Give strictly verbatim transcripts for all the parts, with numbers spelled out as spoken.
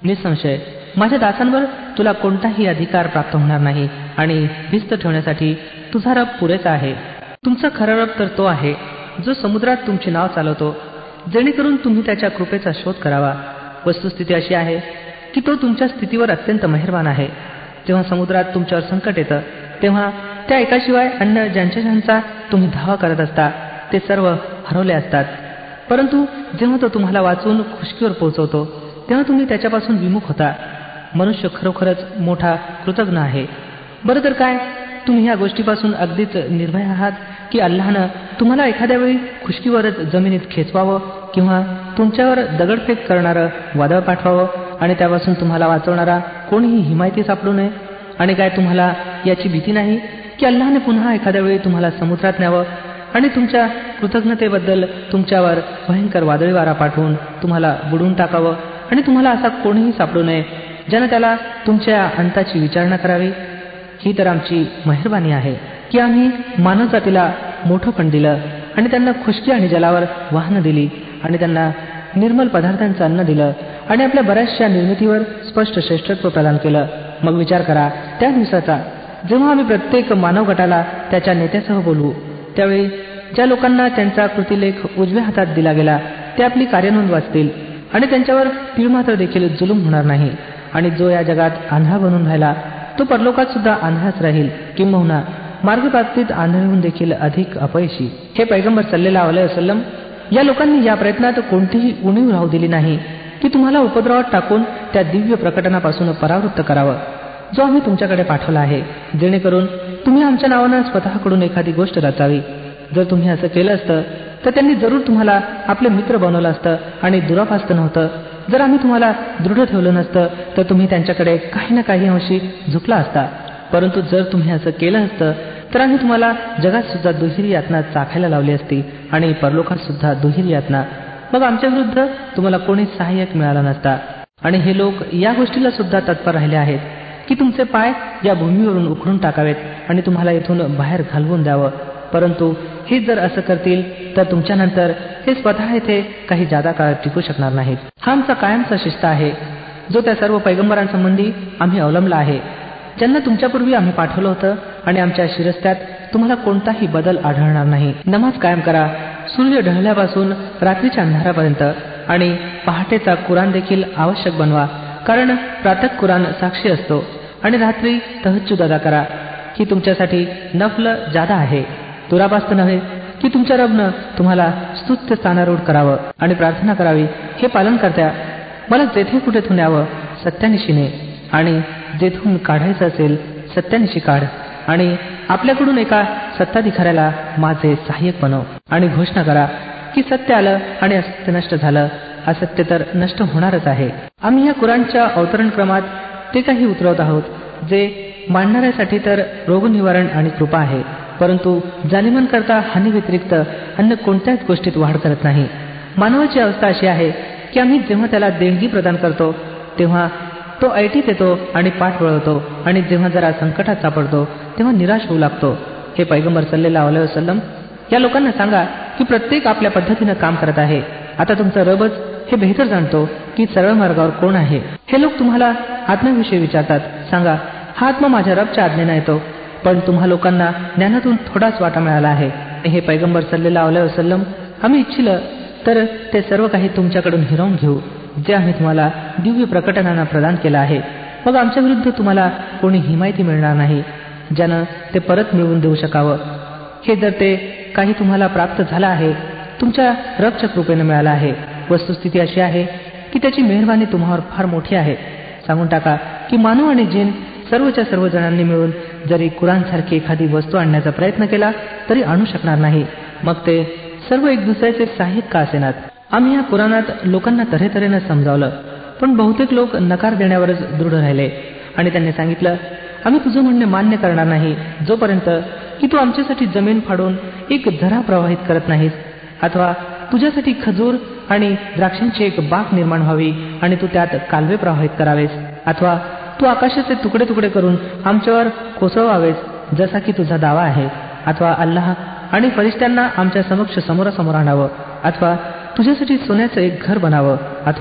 निसंशय माझ्या दासांवर तुला कोणताही अधिकार प्राप्त होणार नाही आणि भिस्त ठेवण्यासाठी तुझा रब पुरेसा आहे. तुमचा खरा रब तर तो आहे जो समुद्रात तुमचे नाव चालवतो जेणेकरून तुम्ही त्याच्या कृपेचा शोध करावा. वस्तुस्थिती अशी आहे की तो तुमच्या स्थितीवर अत्यंत मेहरबान आहे. जेव्हा समुद्रात तुमच्यावर संकट येतं तेव्हा त्या एकाशिवाय अन्य ज्यांच्या ज्यांचा तुम्ही धावा करत असता ते सर्व हरवले असतात. परंतु जेव्हा तो तुम्हाला वाचून खुशकीवर पोहोचवतो तेव्हा तुम्ही त्याच्यापासून विमुख होता. मनुष्य खरोखरच मोठा कृतज्ञ आहे. बरं तर काय तुम्ही या गोष्टीपासून अगदीच निर्भय आहात की अल्लाहनं तुम्हाला एखाद्या वेळी खुशकीवरच जमिनीत खेचवावं किंवा तुमच्यावर दगडफेक करणारं वादळ पाठवावं आणि त्यापासून तुम्हाला वाचवणारा कोणीही हिमायती सापडू नये? आणि काय तुम्हाला याची भीती नाही की अल्लाहने पुन्हा एखाद्या वेळी तुम्हाला समुद्रात न्यावं आणि तुमच्या कृतज्ञतेबद्दल तुमच्यावर भयंकर वादळी वारा पाठवून तुम्हाला बुडवून टाकावं आणि तुम्हाला असा कोणीही सापडू नये ज्यानं त्याला तुमच्या अंताची विचारणा करावी? ही तर आमची मेहरबानी आहे की आम्ही मानवजातीला मोठं पण दिलं आणि त्यांना खुशकी आणि जलावर वाहनं दिली आणि त्यांना निर्मल पदार्थांचं अन्न दिलं आणि आपल्या बऱ्याचशा निर्मितीवर स्पष्ट श्रेष्ठत्व प्रदान केलं. मग विचार करा त्या दिवसाचा जेव्हा आम्ही प्रत्येक मानव गटाला त्याच्या नेत्यासह बोलवू. त्यावेळी ज्या लोकांना त्यांचा कृतिलेख उजव्या हातात दिला गेला ते आपली कार्यनोंद वाचतील आणि त्यांच्यावर तीळमात्र देखील जुलूम होणार नाही. आणि जो या जगात आंधळा बनून राहिला तो परलोकात सुद्धा आंधळाच राहील, किंबहुना मार्गप्राप्तीत आंधळेहून देखील अधिक अपयशी. हे पैगंबर सल्लल्लाहु अलैहि वसल्लम, या लोकांनी या प्रयत्नात कोणतीही उणीव राहू दिली नाही की तुम्हाला उपद्रवात टाकून त्या दिव्य प्रकटनापासून परावृत्त करावं जो आम्ही तुमच्याकडे पाठवला आहे, जेणेकरून तुम्ही आमच्या नावानं स्वतःकडून एखादी गोष्ट रचावी. जर तुम्ही असं केलं असतं तर त्यांनी जरूर तुम्हाला आपले मित्र बनवलं असतं आणि दुरापास्त नव्हतं. जर आम्ही तुम्हाला दृढ ठेवलं नसतं तर तुम्ही त्यांच्याकडे काही ना काही अंशी झुकला असता. परंतु जर तुम्ही असं केलं असतं तर आम्ही तुम्हाला जगात सुद्धा दुहेरी यातना चाखायला लावली असती आणि परलोकात सुद्धा दुहेरी यातना. मग आमच्या विरुद्ध तुम्हाला कोणी सहाय्यक मिळाला नसता. आणि हे लोक या गोष्टीला सुद्धा तत्पर राहिले आहेत की तुमचे पाय या भूमीवरून उखडून टाकावेत आणि तुम्हाला इथून बाहेर घालवून द्यावं. परंतु हे जर असं करतील तर तुमच्यानंतर हे स्वतः येथे काही जादा काळ टिकू शकणार नाहीत. हा आमचा कायमचा शिस्त आहे जो त्या सर्व पैगंबरांसंबंधी आम्ही अवलंबला आहे ज्यांना तुमच्यापूर्वी आम्ही पाठवलं होतं आणि आमच्या शिरस्त्यात तुम्हाला कोणताही बदल आढळणार नाही. नमाज कायम करा सूर्य ढळल्यापासून रात्रीच्या अंधारापर्यंत आणि पहाटेचा कुराण देखील आवश्यक बनवा, कारण प्रातः कुराण साक्षी असतो. आणि रात्री तहज्जुद अदा करा ही तुमच्यासाठी नफल जादा आहे. दुरापास्त नव्हे की तुमच्या रबनं तुम्हाला स्तुत्य स्थानारूढ करावं आणि प्रार्थना करावी, हे पालन करत्या मला जेथे कुठेतून यावं सत्यानिशीने आणि जेथून काढायचं असेल सत्यानिशी काढ आणि आपल्याकडून एका सत्ताधिकाऱ्याला माझे सहाय्यक बनव. आणि घोषणा करा की सत्य आलं आणि असत्य नष्ट झालं. असत्य तर नष्ट होणारच आहे. आम्ही या कुराणच्या अवतरण क्रमात ते काही उतरवत आहोत जे मांडणाऱ्यासाठी तर रोगनिवारण आणि कृपा आहे, परंतु जालिमांकरता हानी व्यतिरिक्त अन्य कोणत्याच गोष्टीत वाढ करत नाही. मानवाची अवस्था अशी आहे की आम्ही जेव्हा त्याला देणगी प्रदान करतो तेव्हा तो ऐटीत येतो आणि पाठ वळवतो आणि जेव्हा जरा संकटात सापडतो तेव्हा निराश होऊ लागतो. हे पैगंबर सल्लल्लाहु अलैहि वसल्लम, या लोकांना सांगा की प्रत्येक आपल्या पद्धतीनं काम करत आहे. आता तुमचा रबच हे बेहतर जाणतो की सरळ मार्गावर कोण आहे. हे लोक तुम्हाला आत्म्याविषयी विचारतात. सांगा, हा आत्मा माझ्या रबच्या आज्ञेने येतो, पण तुम्हा लोकांना ज्ञानातून थोडाच वाटा मिळाला आहे. हे पैगंबर सल्लल्लाहु अलैहि वसल्लम, आम्ही इच्छिलं तर ते सर्व काही तुमच्याकडून हिरावून घेऊ जे आम्ही तुम्हाला दिव्य प्रकटनानं प्रदान केलं आहे. मग आमच्या विरुद्ध तुम्हाला कोणी हिमायती मिळणार नाही ज्यानं ते परत मिळवून देऊ शकावं. हे जर ते काही तुम्हाला प्राप्त झालं आहे तुमच्या रबच्या कृपेनं मिळालं आहे. वस्तुस्थिती अशी आहे की त्याची मेहरबानी तुम्हावर फार मोठी आहे. सांगून टाका की मानव आणि जिन सर्वच्या सर्व जणांनी मिळून जरी कुराणसारखी एखादी वस्तू आणण्याचा प्रयत्न केला तरी आणू शकणार नाही. मग ते सर्व एक दुसऱ्याचे सहाय्यक का असेनात. आम्ही या कुराणात लोकांना तऱ्हेतऱ्हेनं समजावलं, पण बहुतेक लोक नकार देण्यावरच दृढ राहिले आणि त्यांनी सांगितलं, आम्ही तुझं म्हणणे मान्य करणार नाही जोपर्यंत की तू आमच्यासाठी जमीन फाडून एक झरा प्रवाहित करत नाहीस, अथवा तुझ्यासाठी खजूर आणि द्राक्षांची एक बाग निर्माण व्हावी आणि तू त्यात कालवे प्रवाहित करावेस, अथवा तू आकाशाचे तुकडे तुकडे करून आमच्यावर कोसळवावेस जसा की तुझा दावा आहे, अथवा अल्लाह आणि फरिश्त्यांना आमच्या समक्ष समोरासमोर आणावं, अथवा तुझ्यासाठी सोन्याचं एक घर बनावं, अथवा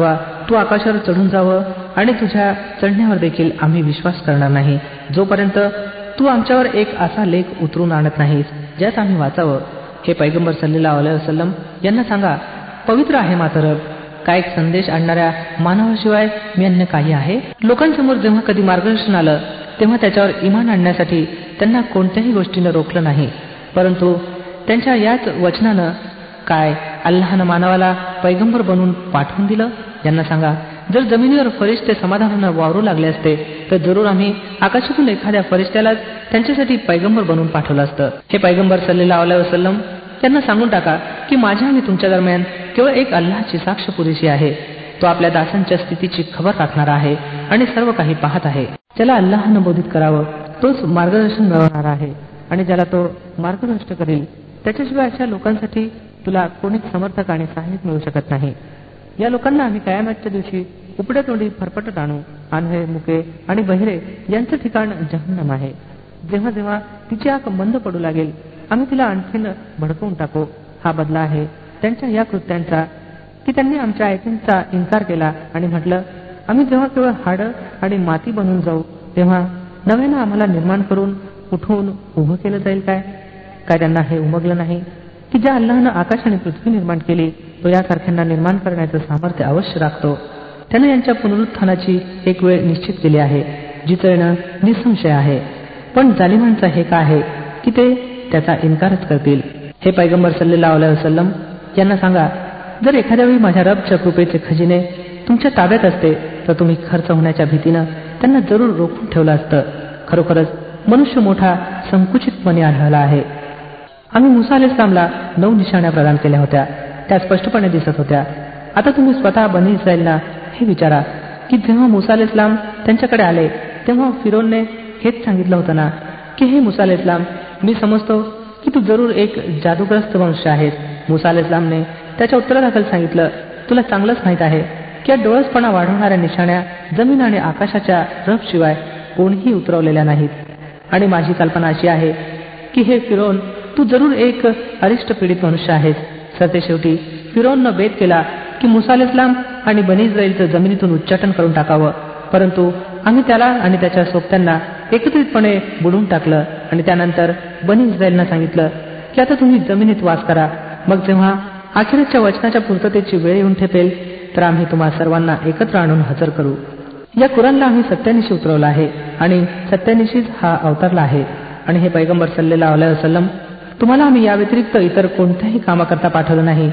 तू आकाशावर चढून जावं आणि तुझ्या चढण्यावर देखील आम्ही विश्वास करणार नाही, जोपर्यंत तू आमच्यावर एक असा लेख उतरून आणत नाहीस ज्यात आम्ही वाचावं. हे पैगंबर सल्लल्लाहु अलैहि वसल्लम यांना सांगा, पवित्र आहे माझा रब, काय एक संदेश आणणाऱ्या मानवाशिवाय मी अन्य काही आहे? लोकांसमोर जेव्हा कधी मार्गदर्शन आलं तेव्हा त्याच्यावर इमान आणण्यासाठी त्यांना कोणत्याही गोष्टीनं रोखलं नाही, परंतु त्यांच्या याच वचनानं काय अल्लाहनं मानवाला पैगंबर बनवून पाठवून दिलं. यांना सांगा, जर जमिनीवर फरिश्ते समाधानानं वावरू लागले असते तर जरूर आम्ही आकाशातून एखाद्या फरिश्त्यालाच त्यांच्यासाठी पैगंबर बनवून पाठवलं असतं. हे पैगंबर सल्लल्लाहु अलैहि वसल्लम त्यांना सांगून टाका की माझ्या आणि तुमच्या दरम्यान केवळ एक अल्लाहची साक्ष पुरेशी आहे. तो आपल्या दासांच्या स्थितीची खबर राखणारा आहे आणि सर्व काही पाहत आहे. ज्याला अल्लाहनं बोधित करावं तोच मार्गदर्शन मिळवणारा आहे आणि ज्याला तो मार्गदर्शन करेल त्याच्याशिवाय अशा लोकांसाठी तुला कोणीच समर्थक आणि सहाय्यक मिळू शकत नाही. या लोकांना आम्ही कयामतच्या दिवशी उपड्या तोंडी फरफटत आणू. आंधळे, मुके आणि बहिरे यांचं ठिकाण जहन्नम आहे. जेव्हा जेव्हा तिची आग मंद पडू लागेल आम्ही तिला आणखीन भडकवून टाकू. हा बदला आहे त्यांच्या या कृत्यांचा की त्यांनी आमच्या आयतींचा इन्कार केला आणि म्हटलं, आम्ही जेव्हा केवळ हाडं आणि माती बनून जाऊ तेव्हा नव्यानं आम्हाला निर्माण करून उठवून उभं केलं जाईल काय? काय त्यांना हे उमगलं नाही की ज्या अल्लाहनं आकाश आणि पृथ्वी निर्माण केली तो यासारख्यांना निर्माण करण्याचं सामर्थ्य अवश्य राखतो. त्यानं यांच्या पुनरुत्थानाची एक वेळ निश्चित केली आहे जिचं येणं निसंशय आहे. पण जालिमांचा हे काय आहे की ते त्याचा इन्कारच करतील. हे पैगंबर सल्लल्लाहु अलैहि वसल्लम यांना सांगा, जर एखाद्या वेळी माझ्या रबच्या कृपेचे खजिने तुमच्या ताब्यात असते तर तुम्ही खर्च होण्याच्या भीतीनं त्यांना जरूर रोखून ठेवलं असतं. खरोखरच मनुष्य मोठा संकुचितपणे आढळला आहे. आम्ही मुसा अलैहिस्सलामला नऊ निशाण्या प्रदान केल्या होत्या, त्या स्पष्टपणे दिसत होत्या. आता तुम्ही स्वतः बनी इस्रायलना हे विचारा की जेव्हा मुसा अलैहिस्सलाम त्यांच्याकडे आले तेव्हा फिरोनने हेच सांगितलं होतं ना की हे मुसा अलैहिस्सलाम, मी समजतो की तू जरूर एक जादूग्रस्त मनुष्य आहेस. मुसा अलैहिस्सलामने त्याच्या उत्तरादाखल सांगितलं, तुला चांगलंच माहीत आहे की या डोळसपणा वाढवणाऱ्या निशाण्या जमीन आणि आकाशाच्या रब शिवाय कोणीही उतरवलेल्या नाहीत आणि माझी कल्पना अशी आहे की हे फिरोन, तू जरूर एक अरिष्ट पीडित मनुष्य आहेस. सरते शेवटी फिरोननं बेत केला की मुसा अलैहिस्सलाम आणि बनी इस्रायलचं जमिनीतून उच्चाटन करून टाकावं, परंतु आम्ही त्याला आणि त्याच्या सोबत्यांना एकत्रितपणे बुडवून टाकलं आणि त्यानंतर बनी इस्रायलनं सांगितलं की आता तुम्ही जमिनीत वास करा. मग जेव्हा अखेरच्या वचनाच्या पूर्ततेची वेळ येऊन ठेपेल तर आम्ही तुम्हा सर्वांना एकत्र आणून हजर करू. या कुराणला आम्ही सत्यानिशी उतरवला आहे आणि सत्यानिशीच हा अवतरला आहे. आणि हे पैगंबर सल्लल्लाहु अलैहि वसल्लम, तुम्हाला आम्ही या व्यतिरिक्त इतर कोणत्याही कामाकरता पाठवलं नाही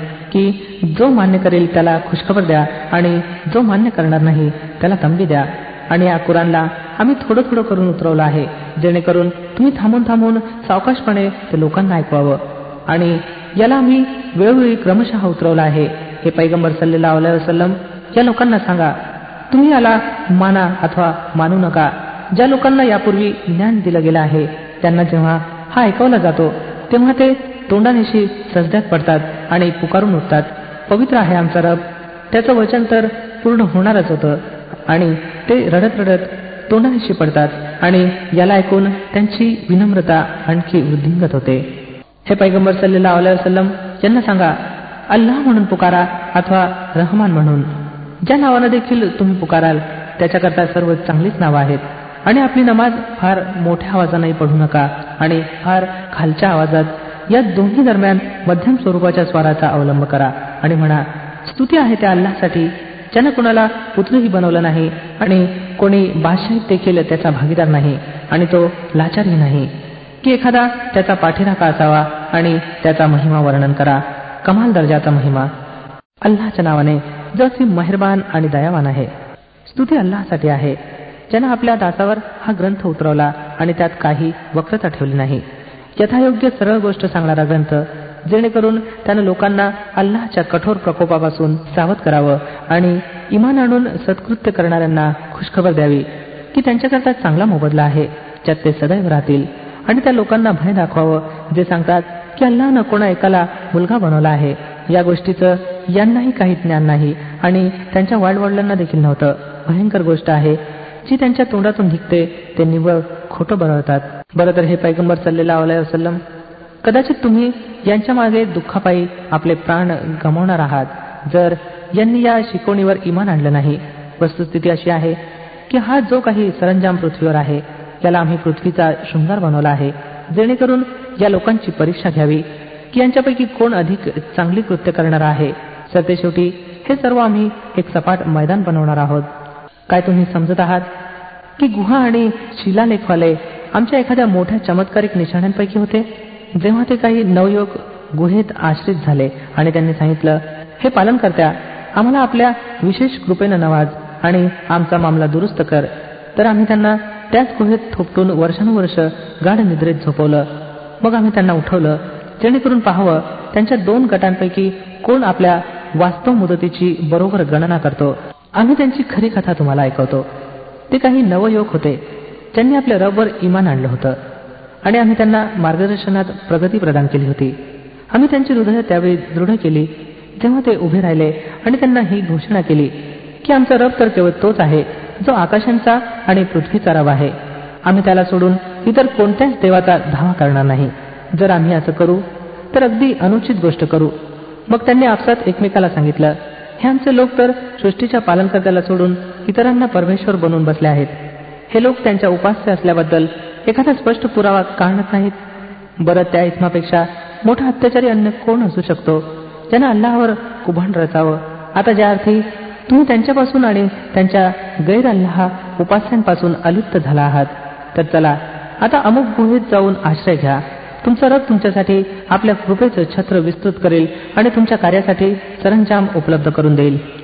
की जो मान्य करेल त्याला खुशखबर द्या आणि जो मान्य करणार नाही त्याला तंबी द्या. आणि या कुराणला आम्ही थोडं थोडं करून उतरवलं आहे जेणेकरून तुम्ही थांबून थांबून सावकाशपणे ते लोकांना ऐकवावं. आणि याला आम्ही वेळोवेळी क्रमशः उतरवलं आहे. हे पैगंबर सल्लल्लाहु अलैहि वसल्लम, या लोकांना सांगा, तुम्ही याला माना अथवा मानू नका. ज्या लोकांना यापूर्वी ज्ञान दिलं गेलं आहे त्यांना जेव्हा हा ऐकवला जातो तेव्हा ते तोंडानिशी सजद्यात पडतात आणि पुकारून उठतात, पवित्र आहे आमचा रब. त्याचं वचन तर पूर्ण होणारच होतं आणि ते रडत रडत तोंडानिशी पडतात आणि याला ऐकून त्यांची विनम्रता आणखी वृद्धिंगत होते. हे पैगंबर सल्लल्लाहु अलैहि वसल्लम यांना सांगा, अल्लाह म्हणून पुकारा अथवा रहमान म्हणून, ज्या नावानं देखील तुम्ही पुकाराल त्याच्याकरता सर्व चांगलीच नावं आहेत. आणि आपली नमाज फार मोठ्या आवाजाने पढू नका आणि फार खालच्या आवाजात, या दोन्ही दरम्यान मध्यम स्वरूपाच्या स्वराचा अवलंब करा आणि म्हणा, स्तुती आहे त्या अल्लाहसाठी ज्यानं कोणाला पुत्रही बनवलं नाही आणि कोणी बादशाहीत देखील त्याचा भागीदार नाही आणि तो लाचारही नाही की एखादा त्याचा पाठीराखा असावा. आणि त्याचा महिमा वर्णन करा, कमाल दर्जाचा महिमा. अल्लाहच्या नावाने जो असीम मेहरबान आणि दयावान आहे. स्तुती अल्लाहसाठी आहे ज्यानं आपल्या दासावर हा ग्रंथ उतरवला आणि त्यात काही वक्रता ठेवली नाही. यथायोग्य सरळ गोष्ट सांगणारा ग्रंथ, जेणेकरून त्यानं लोकांना अल्लाहच्या कठोर प्रकोपापासून सावध करावं आणि इमान आणून सत्कृत्य करणाऱ्यांना खुशखबर द्यावी की त्यांच्याकरता चांगला मोबदला आहे ज्यात ते सदैव राहतील. आणि त्या लोकांना भय दाखवावं जे सांगतात की अल्लाहनं कोणा एकाला मुलगा बनवला आहे. या गोष्टीचं यांनाही काही ज्ञान नाही आणि त्यांच्या वाडवडिलांना देखील नव्हतं. भयंकर गोष्ट आहे जी त्यांच्या तोंडातून निघते ते निव्वळ खोटं बनवतात. बरं तर हे पैगंबर सल्लल्लाहु अलैहि वसल्लम, कदाचित तुम्ही यांच्या मागे दुःखापायी आपले प्राण गमावणार आहात. जर यांनी या शिकवणीवर इमान आणलं नाही. वस्तुस्थिती अशी आहे की हा जो काही सरंजाम पृथ्वीवर आहे याला आम्ही पृथ्वीचा शृंगार बनवला आहे, जेणेकरून या लोकांची परीक्षा घ्यावी की यांच्यापैकी कोण अधिक चांगली कृत्य करणार आहे. सरतेशेवटी हे सर्व आम्ही एक सपाट मैदान बनवणार आहोत. काय तुम्ही समजत आहात की गुहा आणि शिलालेखवाले आमच्या एखाद्या मोठ्या चमत्कारिक निशाण्यांपैकी होते? जेव्हा ते काही नवयुवक गुहेत आश्रित झाले आणि त्यांनी सांगितलं, हे पालनकर्त्या, आम्हाला आपल्या विशेष कृपेनं नवाज आणि आमचा मामला दुरुस्त कर, तर आम्ही त्यांना त्याच गुहेत थोपटून वर्षानुवर्ष गाढ निद्रेत झोपवलं. मग आम्ही त्यांना उठवलं जेणेकरून पाहावं त्यांच्या दोन गटांपैकी कोण आपल्या वास्तव मुदतीची बरोबर गणना करतो. आम्ही त्यांची खरी कथा तुम्हाला ऐकवतो. ते काही नवयुवक होते ज्यांनी आपल्या रबवर इमान आणलं होतं आणि आम्ही त्यांना मार्गदर्शनात प्रगती प्रदान केली होती. आम्ही त्यांची हृदय त्यावेळी दृढ केली जेव्हा ते उभे राहिले आणि त्यांना ही घोषणा केली की आमचा रब तर केवळ तोच आहे जो आकाशांचा आणि पृथ्वीचा रब आहे. आम्ही त्याला सोडून इतर कोणत्याच देवाचा धावा करणार नाही. जर आम्ही असं करू तर अगदी अनुचित गोष्ट करू. मग त्यांनी आपसात एकमेकाला सांगितलं, हे आमचे लोक तर सृष्टीच्या पालनकर्त्याला सोडून इतरांना परमेश्वर बनवून बसले आहेत. हे लोक त्यांच्या उपास्य असल्याबद्दल एखादा स्पष्ट पुरावा का आणत नाहीत? बरं, त्या इस्मापेक्षा मोठा अत्याचारी अन्य कोण असू शकतो ज्यानं अल्लाहवर कुभांड रचावं? आता ज्या अर्थी तुम्ही त्यांच्यापासून आणि त्यांच्या गैर अल्लाह उपास्यांपासून अलिप्त झाला आहात, तर चला आता अमुक गुहेत जाऊन आश्रय घ्या. तुमचा रब तुमच्यासाठी आपल्या कृपेचं छत्र विस्तृत करेल आणि तुमच्या कार्यासाठी सरंजाम उपलब्ध करून देईल.